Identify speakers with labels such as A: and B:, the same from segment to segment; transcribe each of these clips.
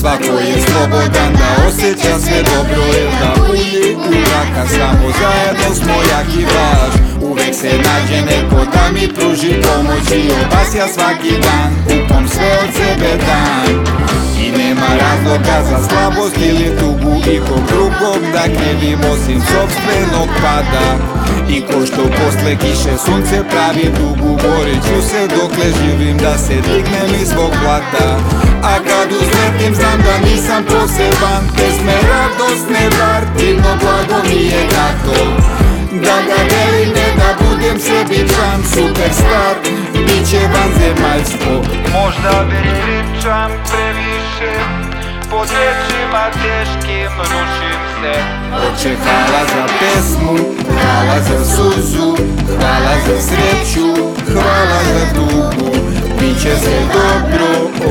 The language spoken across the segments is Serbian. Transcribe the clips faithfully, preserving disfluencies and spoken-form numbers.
A: Svako je slobodan da osjeća sve dobro, jer da udi u raka, samo zajedno smo jak i važ. Uvek se nađe neko da mi pruži pomoć i obasja svaki dan, kupom sve od sebe dan. I nema razloga za slabost ili tugu, i kog drugog da krivim osim sopstvenog pada. I ko što posle kiše sunce pravi dugu, borit ću se dokle živim da se dignem iz svog blata. A kad uzletim znam da nisam poseban, pesme radosne bar, divno blago mi je dato. Da ga delim, ne da budem sebičan, superstar, bit će vanzemaljsko.
B: Možda već pričam previše, pod rečima teškim rušim se.
A: Oče, hvala za pesmu, hvala za suzu, hvala za sreću, hvala za tugu. Biće sve dobro, o,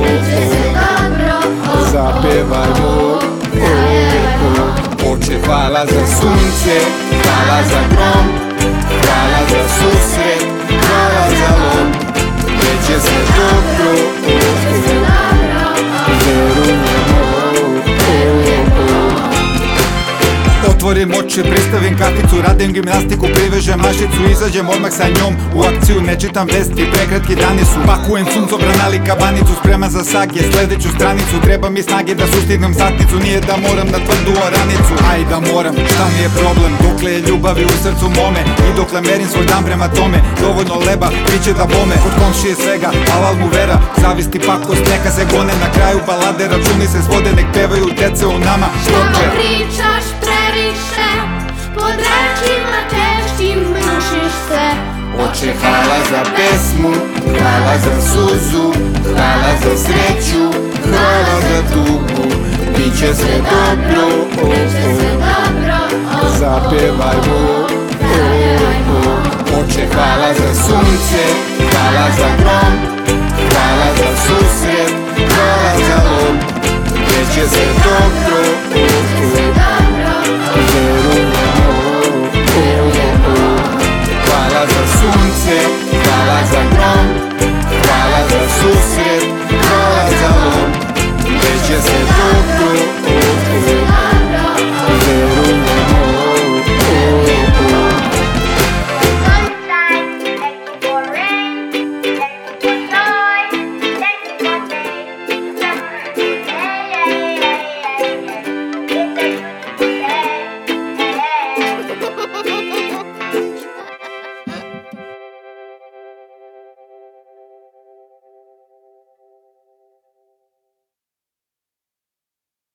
A: o, zapevajmo, o, o. Oče, hvala za sunce, hvala za grom, hvala za susret, hvala za lom. Biće sve dobro, o, o, verujemo, o, o. Otvorim oči, pristavim kaficu, radim gimnastiku, privežem mašicu, izađem odmah sa njom u akciju. Ne čitam vesti, prekratki dani su, pakujem suncobran ali kabanicu, spreman za sage, sledeću stranicu. Treba mi snage da sustignem satnicu, nije da moram na tvrdu oranicu. Aj da moram, šta mi je problem, dokle je ljubavi u srcu mome i dokle merim svoj dan prema tome. Dovoljno leba, biće da bome, kod komšije svega, halal mu vera. Zavisti pakost, neka se gone, na kraju balade, računi se svode, nek pevaju deca u nama.
C: Puno pričaš previše, pod rečima teškim rušiš se.
A: Oče, hvala za pesmu, hvala za suzu, hvala za sreću, hvala za tugu. Biće sve dobro, o, o, zapevajmo, o, o. Oče, hvala za sunce, hvala za grom, hvala za susret, hvala za lom.